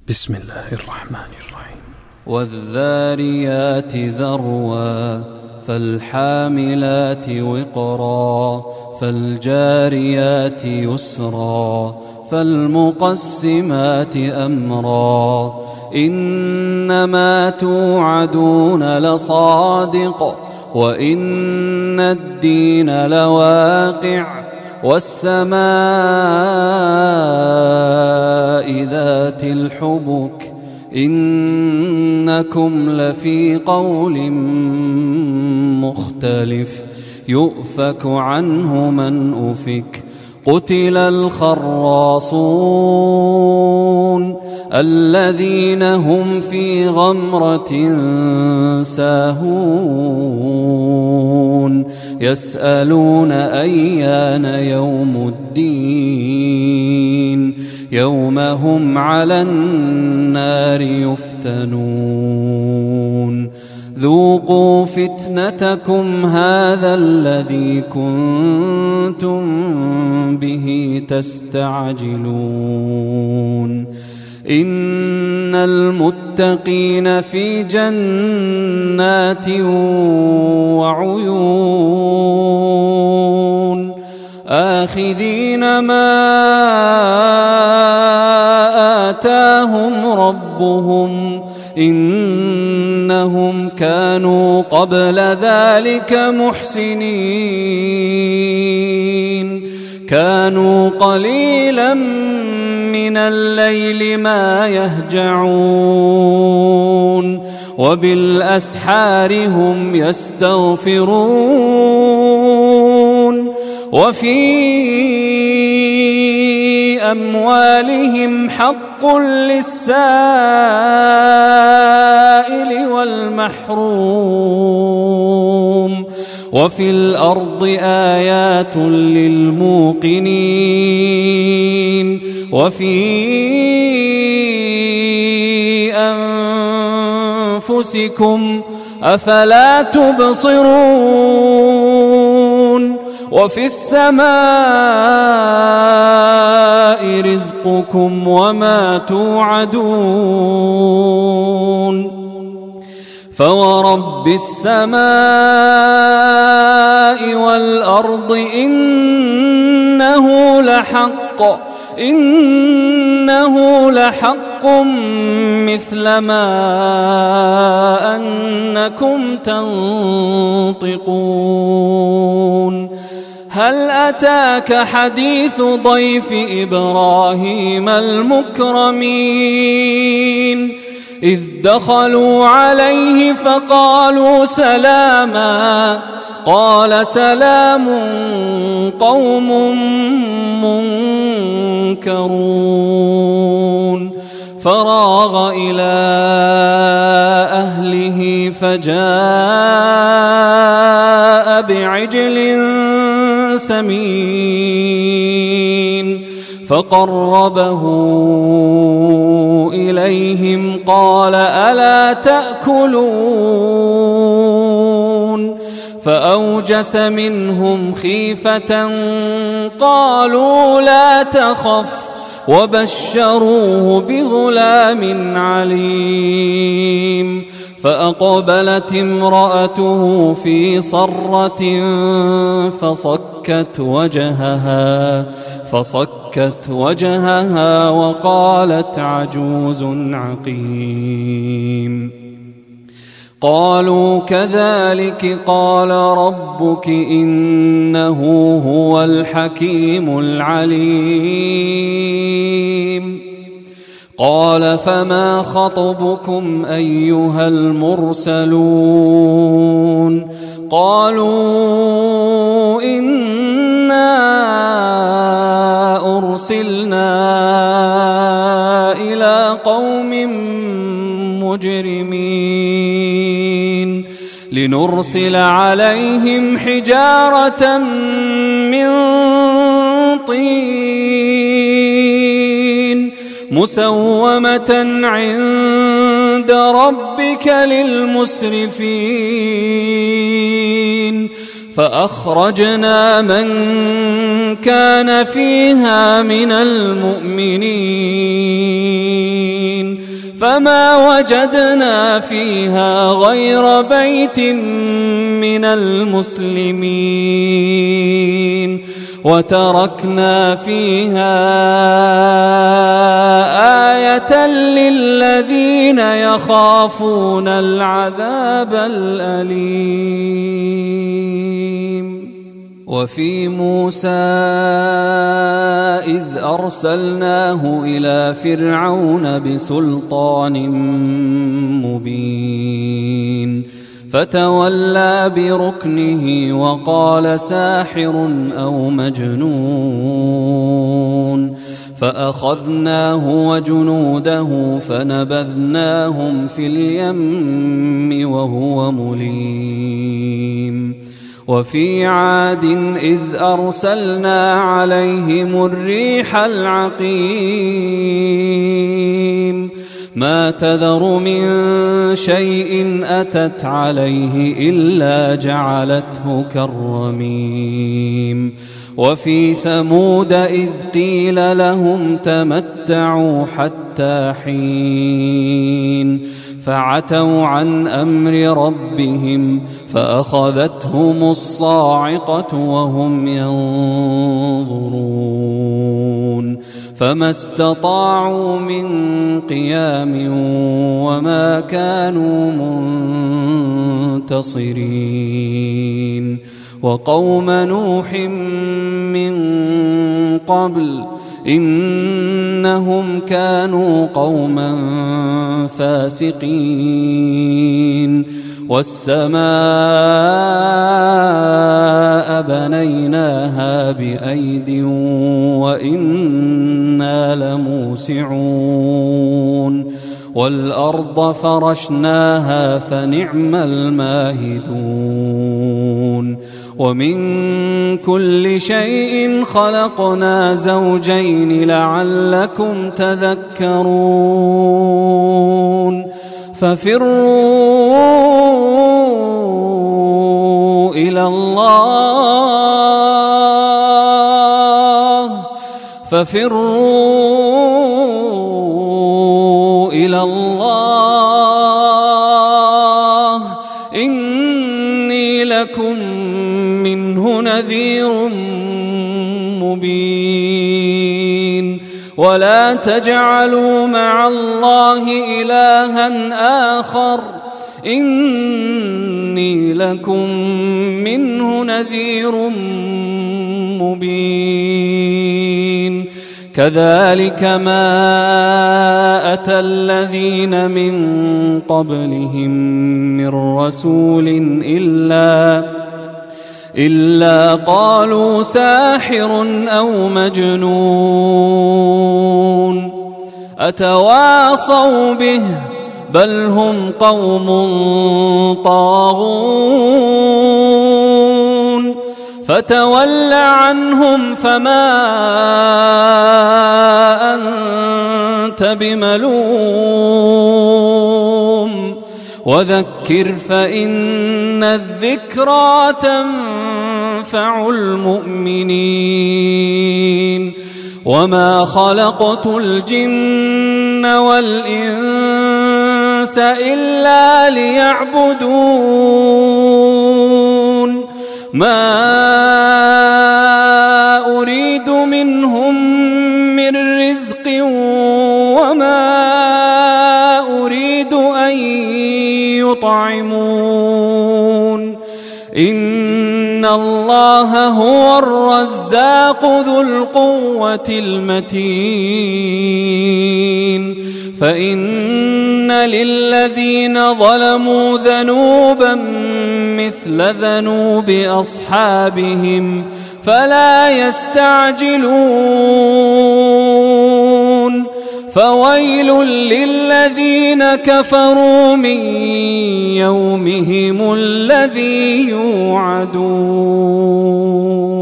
بسم الله الرحمن الرحيم. والذاريات ذروا فالحاملات وقرا فالجاريات يسرا فالمقسمات أمرا إنما توعدون لصادق وإن الدين لواقع والسماء ذات الحبك إنكم لفي قول مختلف يؤفك عنه من أفك قتل الخراصون الذين هم في غمرة ساهون يسألون أيان يوم الدين يوم هم على النار يفتنون ذوقوا فتنتكم هذا الذي كنتم به تستعجلون إن المتقين في جنات وعيون آخذين ما آتاهم ربهم إنهم كانوا قبل ذلك محسنين كانوا قليلا من الليل ما يهجعون وبالأسحار هم يستغفرون وفي أموالهم حق للسائل والمحروم وفي الأرض آيات للموقنين وفي أنفسكم أفلا تبصرون وفي السماء رزقكم وما توعدون فورب السماء والأرض إنه لحق مثل ما أنكم تنطقون هل أتاك حديث ضيف إبراهيم المكرمين إذ دخلوا عليه فقالوا سلاما قال سلام قوم منكرون فراغ إلى أهله فجاء بعجل سمين فقربه إليهم قال ألا تأكلون فأوجس منهم خيفة قالوا لا تخف وبشروه بغلام عليم فأقبلت امرأته في صرة فصكت وجهها وقالت عجوز عقيم قالوا كذلك قال ربك إنه هو الحكيم العليم قال فما خطبكم أيها المرسلون قالوا إنا أرسلنا إلى قوم مجرمين لنرسل عليهم حجارة من طين مسومة عند ربك للمسرفين فأخرجنا من كان فيها من المؤمنين فما وجدنا فيها غير بيت من المسلمين وتركنا فيها آية للذين يخافون العذاب الأليم. وفي موسى إذ أرسلناه إلى فرعون بسلطان مبين فتولى بركنه وقال ساحر أو مجنون فأخذناه وجنوده فنبذناهم في اليم وهو مليم. وفي عاد إذ أرسلنا عليهم الريح العقيم ما تذر من شيء أتت عليه إلا جعلته كالرميم. وفي ثمود إذ قيل لهم تمتعوا حتى حين فعتوا عن أمر ربهم فأخذتهم الصاعقة وهم ينظرون فما استطاعوا من قيام وما كانوا منتصرين. وقوم نوح من قبل إنهم كانوا قوما فاسقين. والسماء بنيناها بأيد وإنا لموسعون والأرض فرشناها فنعم الماهدون. ومن كل شيء خلقنا زوجين لعلكم تذكرون. ففروا إلى الله إني لكم منه نذير مبين. ولا تجعلوا مع الله إلها آخر إني لكم منه نذير مبين. كذلك ما أتى الذين من قبلهم من رسول إلا قالوا ساحر أو مجنون أتواصوا به بل هم قوم طاغون. فتول عنهم فما أنت بملوم وذكر فإن الذكرى تنفع المؤمنين. وما خلقت الجن والإنس إلا ليعبدون ما أريد منهم من رزق وما أريد أن يطعمون إن الله هو الرزاق ذو القوة المتين. فإن للذين ظلموا ذنوبا مثل ذنوب أصحابهم فلا يستعجلون. فويل للذين كفروا من يومهم الذي يوعدون.